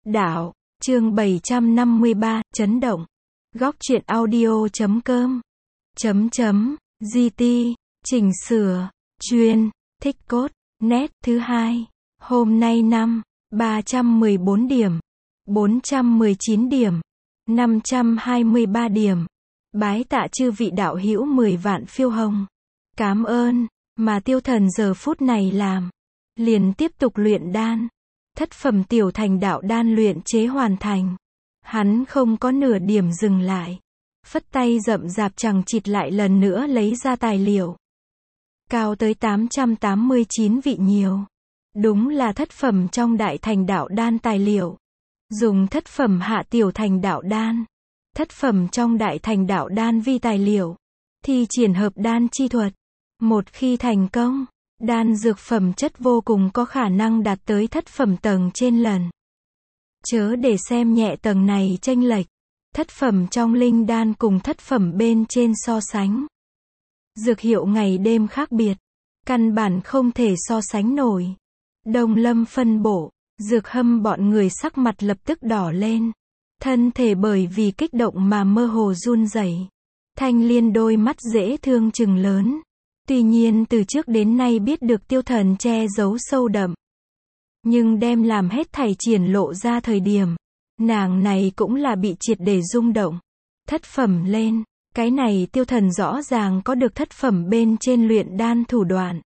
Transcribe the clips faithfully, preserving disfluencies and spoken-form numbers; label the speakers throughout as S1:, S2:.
S1: Đạo, chương bảy trăm năm mươi ba, chấn động. Góc truyện audio chấm com. Chấm chấm, giê tê, chỉnh sửa, chuyên, thích cốt, nét, thứ hai. Hôm nay năm, ba trăm mười bốn điểm, bốn trăm mười chín điểm, năm trăm hai mươi ba điểm. Bái tạ chư vị đạo hữu mười vạn phiêu hồng. Cám ơn, mà tiêu thần giờ phút này làm. Liền tiếp tục luyện đan. Thất phẩm tiểu thành đạo đan luyện chế hoàn thành. Hắn không có nửa điểm dừng lại. Phất tay rậm rạp chằng chịt lại lần nữa lấy ra tài liệu. Cao tới tám trăm tám mươi chín vị nhiều. Đúng là thất phẩm trong đại thành đạo đan tài liệu. Dùng thất phẩm hạ tiểu thành đạo đan. Thất phẩm trong đại thành đạo đan vi tài liệu. Thi triển hợp đan chi thuật. Một khi thành công, đan dược phẩm chất vô cùng có khả năng đạt tới thất phẩm tầng trên lần. Chớ để xem nhẹ tầng này chênh lệch. Thất phẩm trong linh đan cùng thất phẩm bên trên so sánh. Dược hiệu ngày đêm khác biệt. Căn bản không thể so sánh nổi. Đồng Lâm phân bổ, Dược Hâm bọn người sắc mặt lập tức đỏ lên. Thân thể bởi vì kích động mà mơ hồ run rẩy. Thanh Liên đôi mắt dễ thương trừng lớn. Tuy nhiên từ trước đến nay biết được tiêu thần che giấu sâu đậm. Nhưng đem làm hết thảy triển lộ ra thời điểm. Nàng này cũng là bị triệt để rung động. Thất phẩm lên, cái này tiêu thần rõ ràng có được thất phẩm bên trên luyện đan thủ đoạn.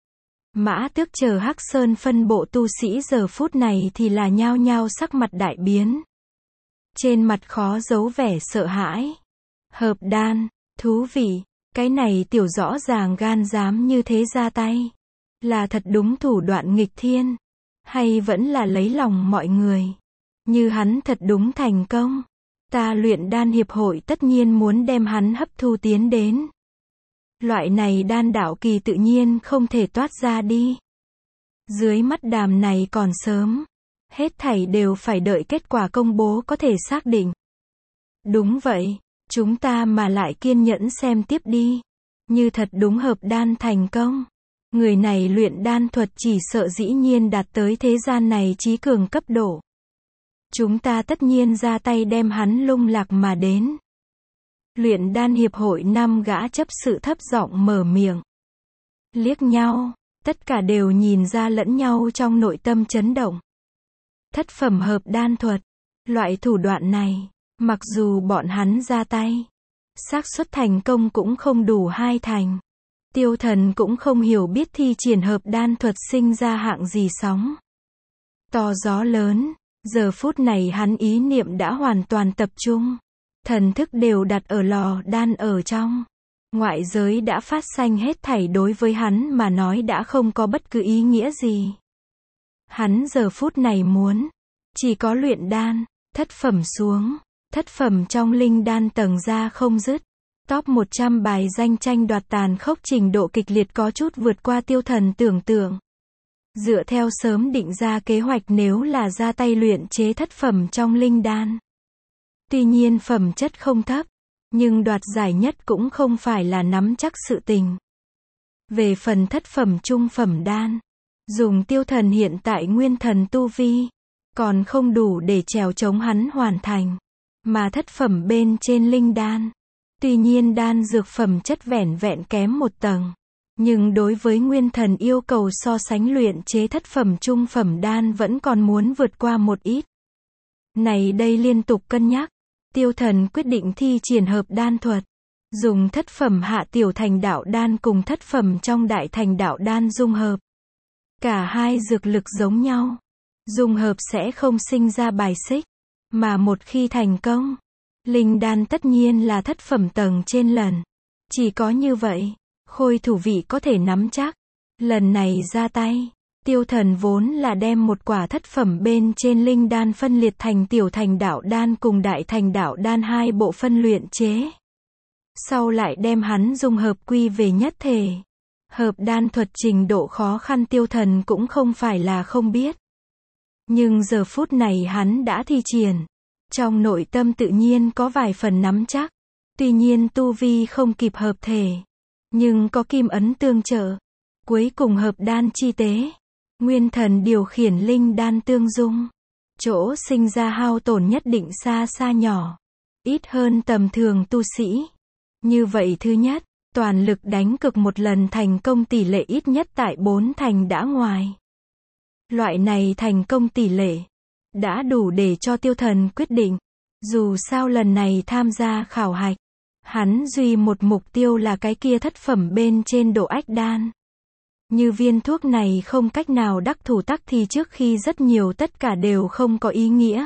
S1: Mã Tước chờ Hắc Sơn phân bộ tu sĩ giờ phút này thì là nhao nhao sắc mặt đại biến. Trên mặt khó giấu vẻ sợ hãi. Hợp đan, thú vị, cái này tiểu rõ ràng gan dám như thế ra tay. Là thật đúng thủ đoạn nghịch thiên. Hay vẫn là lấy lòng mọi người. Như hắn thật đúng thành công. Ta luyện đan hiệp hội tất nhiên muốn đem hắn hấp thu tiến đến. Loại này đan đạo kỳ tự nhiên không thể toát ra đi. Dưới mắt đàm này còn sớm. Hết thảy đều phải đợi kết quả công bố có thể xác định. Đúng vậy, chúng ta mà lại kiên nhẫn xem tiếp đi. Như thật đúng hợp đan thành công. Người này luyện đan thuật chỉ sợ dĩ nhiên đạt tới thế gian này trí cường cấp độ. Chúng ta tất nhiên ra tay đem hắn lung lạc mà đến. Luyện đan hiệp hội năm gã chấp sự thấp giọng mở miệng. Liếc nhau, tất cả đều nhìn ra lẫn nhau trong nội tâm chấn động. Thất phẩm hợp đan thuật, loại thủ đoạn này, mặc dù bọn hắn ra tay, xác suất thành công cũng không đủ hai thành. Tiêu thần cũng không hiểu biết thi triển hợp đan thuật sinh ra hạng gì sóng. To gió lớn, giờ phút này hắn ý niệm đã hoàn toàn tập trung. Thần thức đều đặt ở lò đan ở trong. Ngoại giới đã phát sanh hết thảy đối với hắn mà nói đã không có bất cứ ý nghĩa gì. Hắn giờ phút này muốn, chỉ có luyện đan, thất phẩm xuống, thất phẩm trong linh đan tầng ra không dứt. Top một trăm bài danh tranh đoạt tàn khốc trình độ kịch liệt có chút vượt qua tiêu thần tưởng tượng. Dựa theo sớm định ra kế hoạch nếu là ra tay luyện chế thất phẩm trong linh đan. Tuy nhiên phẩm chất không thấp, nhưng đoạt giải nhất cũng không phải là nắm chắc sự tình. Về phần thất phẩm trung phẩm đan, dùng tiêu thần hiện tại nguyên thần tu vi, còn không đủ để trèo chống hắn hoàn thành. Mà thất phẩm bên trên linh đan, tuy nhiên đan dược phẩm chất vẻn vẹn kém một tầng. Nhưng đối với nguyên thần yêu cầu so sánh luyện chế thất phẩm trung phẩm đan vẫn còn muốn vượt qua một ít. Này đây liên tục cân nhắc. Tiêu thần quyết định thi triển hợp đan thuật. Dùng thất phẩm hạ tiểu thành đạo đan cùng thất phẩm trong đại thành đạo đan dung hợp. Cả hai dược lực giống nhau. Dung hợp sẽ không sinh ra bài xích. Mà một khi thành công, linh đan tất nhiên là thất phẩm tầng trên lần. Chỉ có như vậy, khôi thủ vị có thể nắm chắc. Lần này ra tay, tiêu thần vốn là đem một quả thất phẩm bên trên linh đan phân liệt thành tiểu thành đạo đan cùng đại thành đạo đan hai bộ phân luyện chế. Sau lại đem hắn dung hợp quy về nhất thể. Hợp đan thuật trình độ khó khăn tiêu thần cũng không phải là không biết. Nhưng giờ phút này hắn đã thi triển. Trong nội tâm tự nhiên có vài phần nắm chắc. Tuy nhiên tu vi không kịp hợp thể. Nhưng có kim ấn tương trợ. Cuối cùng hợp đan chi tế. Nguyên thần điều khiển linh đan tương dung. chỗ sinh ra hao tổn nhất định xa xa nhỏ, ít hơn tầm thường tu sĩ. Như vậy thứ nhất, toàn lực đánh cực một lần thành công tỷ lệ ít nhất tại bốn thành đã ngoài. Loại này thành công tỷ lệ đã đủ để cho Tiêu Thần quyết định. Dù sao lần này tham gia khảo hạch, hắn duy một mục tiêu là cái kia thất phẩm bên trên độ ách đan. Như viên thuốc này không cách nào đắc thủ tắc thì trước khi rất nhiều tất cả đều không có ý nghĩa.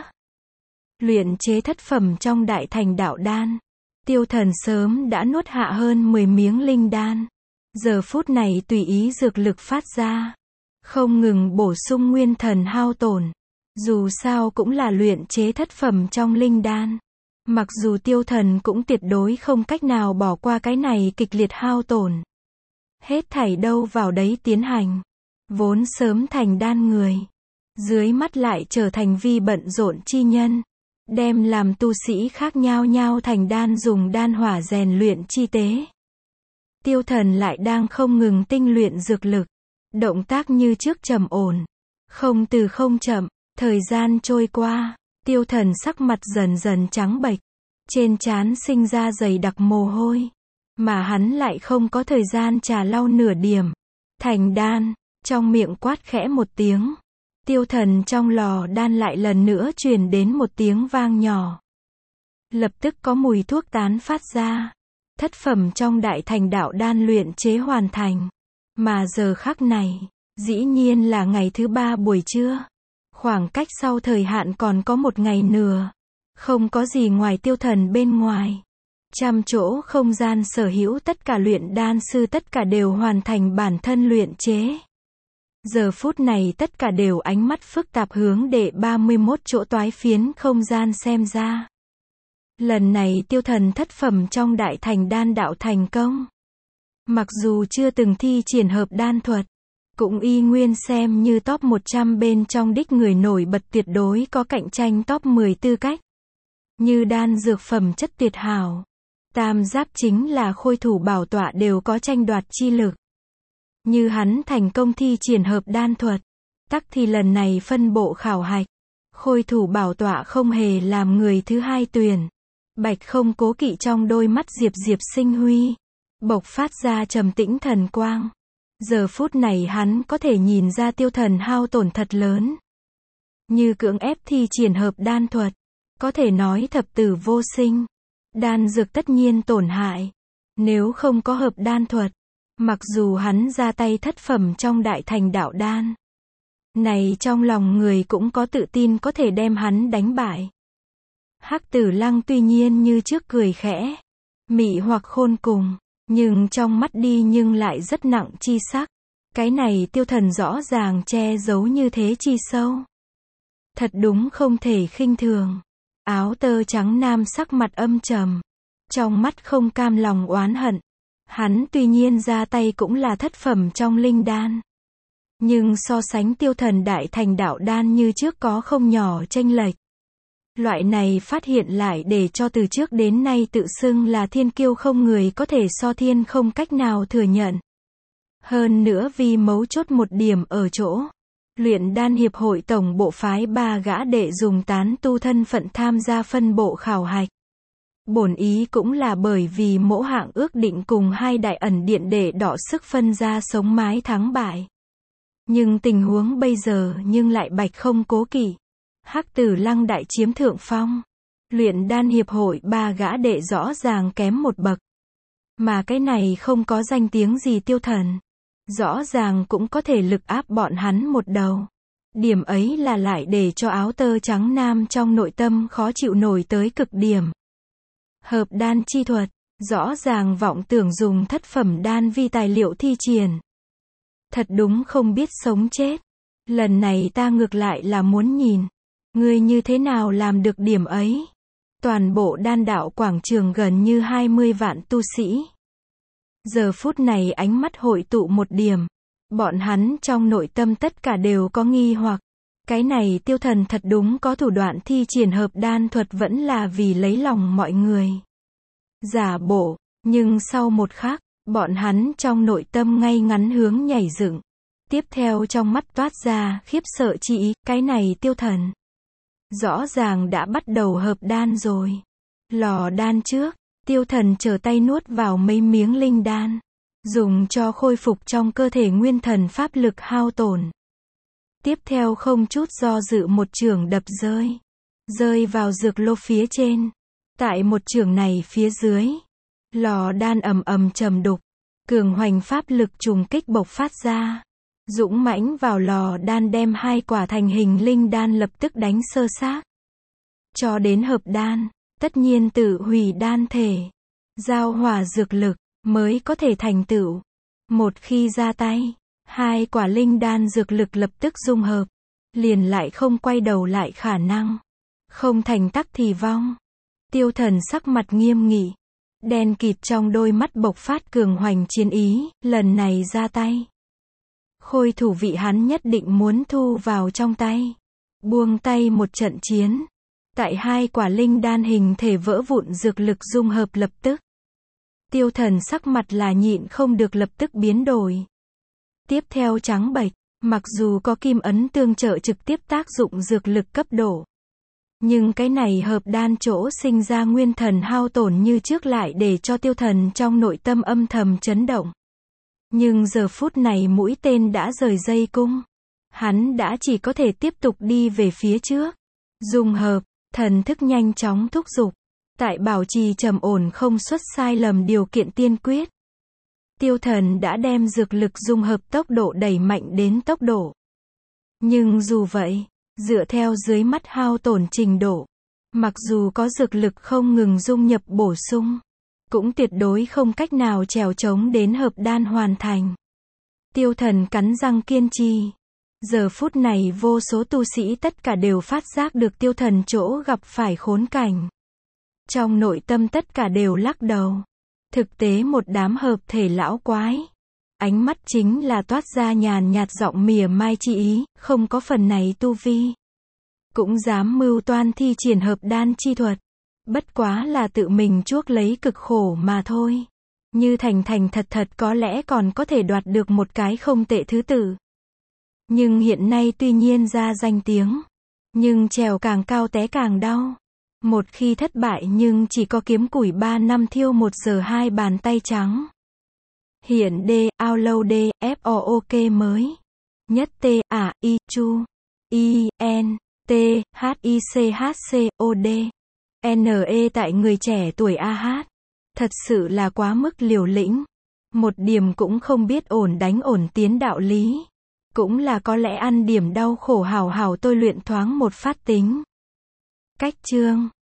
S1: Luyện chế thất phẩm trong đại thành đạo đan, Tiêu Thần sớm đã nuốt hạ hơn mười miếng linh đan. Giờ phút này tùy ý dược lực phát ra, không ngừng bổ sung nguyên thần hao tổn. Dù sao cũng là luyện chế thất phẩm trong linh đan. Mặc dù Tiêu Thần cũng tuyệt đối không cách nào bỏ qua cái này kịch liệt hao tổn. Hết thảy đâu vào đấy tiến hành. Vốn sớm thành đan người, dưới mắt lại trở thành vi bận rộn chi nhân. Đem làm tu sĩ khác nhau nhau thành đan dùng đan hỏa rèn luyện chi tế. Tiêu Thần lại đang không ngừng tinh luyện dược lực. Động tác như trước trầm ổn, không từ không chậm. Thời gian trôi qua, Tiêu Thần sắc mặt dần dần trắng bệch, trên trán sinh ra dày đặc mồ hôi, mà hắn lại không có thời gian trà lau nửa điểm. Thành đan, trong miệng quát khẽ một tiếng, Tiêu Thần trong lò đan lại lần nữa truyền đến một tiếng vang nhỏ. Lập tức có mùi thuốc tán phát ra. Thất phẩm trong đại thành đạo đan luyện chế hoàn thành. Mà giờ khắc này, dĩ nhiên là ngày thứ ba buổi trưa. Khoảng cách sau thời hạn còn có một ngày nửa. Không có gì ngoài Tiêu Thần bên ngoài. Trăm chỗ không gian sở hữu tất cả luyện đan sư tất cả đều hoàn thành bản thân luyện chế. Giờ phút này tất cả đều ánh mắt phức tạp hướng để ba mươi mốt chỗ toái phiến không gian xem ra. Lần này Tiêu Thần thất phẩm trong đại thành đan đạo thành công. Mặc dù chưa từng thi triển hợp đan thuật, cũng y nguyên xem như top một trăm bên trong đích người nổi bật tuyệt đối có cạnh tranh top mười tư cách. Như đan dược phẩm chất tuyệt hảo, tam giáp chính là khôi thủ bảo tọa đều có tranh đoạt chi lực. Như hắn thành công thi triển hợp đan thuật, tắc thì lần này phân bộ khảo hạch, khôi thủ bảo tọa không hề làm người thứ hai tuyển. Bạch không cố kỵ trong đôi mắt Diệp Diệp sinh huy, bộc phát ra trầm tĩnh thần quang. Giờ phút này hắn có thể nhìn ra Tiêu Thần hao tổn thật lớn. Như cưỡng ép thi triển hợp đan thuật, có thể nói thập tử vô sinh. Đan dược tất nhiên tổn hại. Nếu không có hợp đan thuật, mặc dù hắn ra tay thất phẩm trong đại thành đạo đan, này trong lòng người cũng có tự tin có thể đem hắn đánh bại. Hắc Tử Lăng tuy nhiên như trước cười khẽ, mị hoặc khôn cùng, nhưng trong mắt đi nhưng lại rất nặng chi sắc. Cái này Tiêu Thần rõ ràng che giấu như thế chi sâu. Thật đúng không thể khinh thường. Áo tơ trắng nam sắc mặt âm trầm, trong mắt không cam lòng oán hận. Hắn tuy nhiên ra tay cũng là thất phẩm trong linh đan, nhưng so sánh Tiêu Thần đại thành đạo đan như trước có không nhỏ chênh lệch. Loại này phát hiện lại để cho từ trước đến nay tự xưng là thiên kiêu không người có thể so thiên không cách nào thừa nhận. Hơn nữa vì mấu chốt một điểm ở chỗ, luyện đan hiệp hội tổng bộ phái ba gã đệ dùng tán tu thân phận tham gia phân bộ khảo hạch. Bổn ý cũng là bởi vì mỗi hạng ước định cùng hai đại ẩn điện để đọ sức phân ra sống mái thắng bại. Nhưng tình huống bây giờ nhưng lại bạch không cố kỵ. Hắc Tử Lăng đại chiếm thượng phong. Luyện đan hiệp hội ba gã đệ rõ ràng kém một bậc. Mà cái này không có danh tiếng gì Tiêu Thần, rõ ràng cũng có thể lực áp bọn hắn một đầu. Điểm ấy là lại để cho áo tơ trắng nam trong nội tâm khó chịu nổi tới cực điểm. Hợp đan chi thuật, rõ ràng vọng tưởng dùng thất phẩm đan vi tài liệu thi triển. Thật đúng không biết sống chết. Lần này ta ngược lại là muốn nhìn, ngươi như thế nào làm được điểm ấy. Toàn bộ đan đạo quảng trường gần như hai mươi vạn tu sĩ. Giờ phút này ánh mắt hội tụ một điểm. Bọn hắn trong nội tâm tất cả đều có nghi hoặc. Cái này Tiêu Thần thật đúng có thủ đoạn thi triển hợp đan thuật vẫn là vì lấy lòng mọi người. Giả bộ, nhưng sau một khắc, bọn hắn trong nội tâm ngay ngắn hướng nhảy dựng. Tiếp theo trong mắt toát ra khiếp sợ chi ý, cái này Tiêu Thần Rõ ràng đã bắt đầu hợp đan rồi. Lò đan trước, Tiêu Thần trở tay nuốt vào mấy miếng linh đan, dùng cho khôi phục trong cơ thể nguyên thần pháp lực hao tổn. Tiếp theo không chút do dự một chưởng đập rơi, rơi vào dược lô phía trên. Tại một chưởng này phía dưới, lò đan ầm ầm trầm đục, cường hoành pháp lực trùng kích bộc phát ra, dũng mãnh vào lò đan đem hai quả thành hình linh đan lập tức đánh sơ xác. Cho đến hợp đan, tất nhiên tự hủy đan thể, giao hòa dược lực mới có thể thành tựu. Một khi ra tay, hai quả linh đan dược lực lập tức dung hợp, liền lại không quay đầu lại khả năng. Không thành tắc thì vong. Tiêu Thần sắc mặt nghiêm nghị, đen kịt trong đôi mắt bộc phát cường hoành chiến ý, lần này ra tay. Khôi thủ vị hắn nhất định muốn thu vào trong tay. Buông tay một trận chiến. Tại hai quả linh đan hình thể vỡ vụn dược lực dung hợp lập tức. Tiêu Thần sắc mặt là nhịn không được lập tức biến đổi. Tiếp theo trắng bệch, mặc dù có kim ấn tương trợ trực tiếp tác dụng dược lực cấp độ. Nhưng cái này hợp đan chỗ sinh ra nguyên thần hao tổn như trước lại để cho Tiêu Thần trong nội tâm âm thầm chấn động. Nhưng giờ phút này mũi tên đã rời dây cung. Hắn đã chỉ có thể tiếp tục đi về phía trước. Dung hợp, thần thức nhanh chóng thúc giục. Tại bảo trì trầm ổn không xuất sai lầm điều kiện tiên quyết. Tiêu Thần đã đem dược lực dung hợp tốc độ đẩy mạnh đến tốc độ. Nhưng dù vậy, dựa theo dưới mắt hao tổn trình độ, mặc dù có dược lực không ngừng dung nhập bổ sung, cũng tuyệt đối không cách nào trèo trống đến hợp đan hoàn thành. Tiêu Thần cắn răng kiên trì. Giờ phút này vô số tu sĩ tất cả đều phát giác được Tiêu Thần chỗ gặp phải khốn cảnh. Trong nội tâm tất cả đều lắc đầu. Thực tế một đám hợp thể lão quái. Ánh mắt chính là toát ra nhàn nhạt giọng mỉa mai chi ý, không có phần này tu vi. Cũng dám mưu toan thi triển hợp đan chi thuật. Bất quá là tự mình chuốc lấy cực khổ mà thôi. Như thành thành thật thật có lẽ còn có thể đoạt được một cái không tệ thứ tự. Nhưng hiện nay tuy nhiên ra danh tiếng. Nhưng trèo càng cao té càng đau. Một khi thất bại nhưng chỉ có kiếm củi ba năm thiêu một giờ hai bàn tay trắng. Hiện D, Outlaw D, F O O K mới. Nhất T, A, I, Chu, I, N, T, H, I, C, H, C, O, D. N, E tại người trẻ tuổi A H. Thật sự là quá mức liều lĩnh. Một điểm cũng không biết ổn đánh ổn tiến đạo lý. Cũng là có lẽ ăn điểm đau khổ hào hào tôi luyện thoáng một phát tính. Cách chương